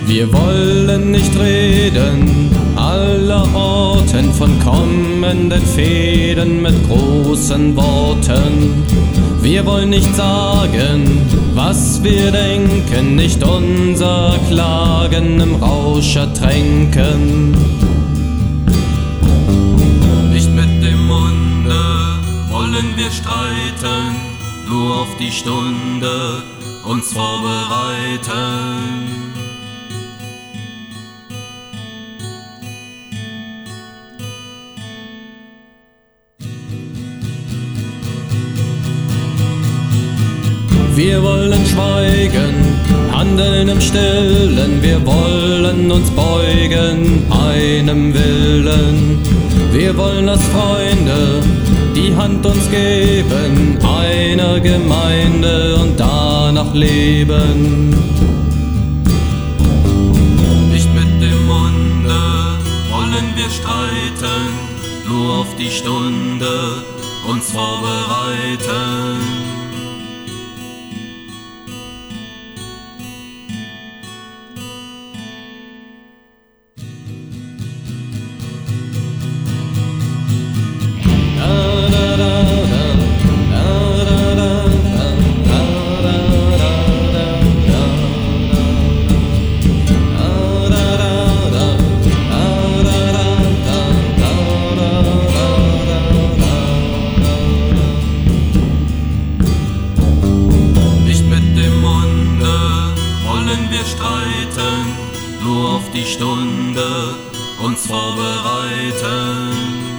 Wir wollen nicht reden, allerorten von kommenden Fehden mit großen Worten. Wir wollen nicht sagen, was wir denken, nicht unser Klagen im Rausch ertränken. Nicht mit dem Munde wollen wir streiten, nur auf die Stunde uns vorbereiten. Wir wollen schweigen, handeln im Stillen, wir wollen uns beugen, einem Willen. Wir wollen als Freunde die Hand uns geben, einer Gemeinde und danach leben. Nicht mit dem Munde wollen wir streiten, nur auf die Stunde uns vorbereiten. Streiten, nur auf die Stunde uns vorbereiten.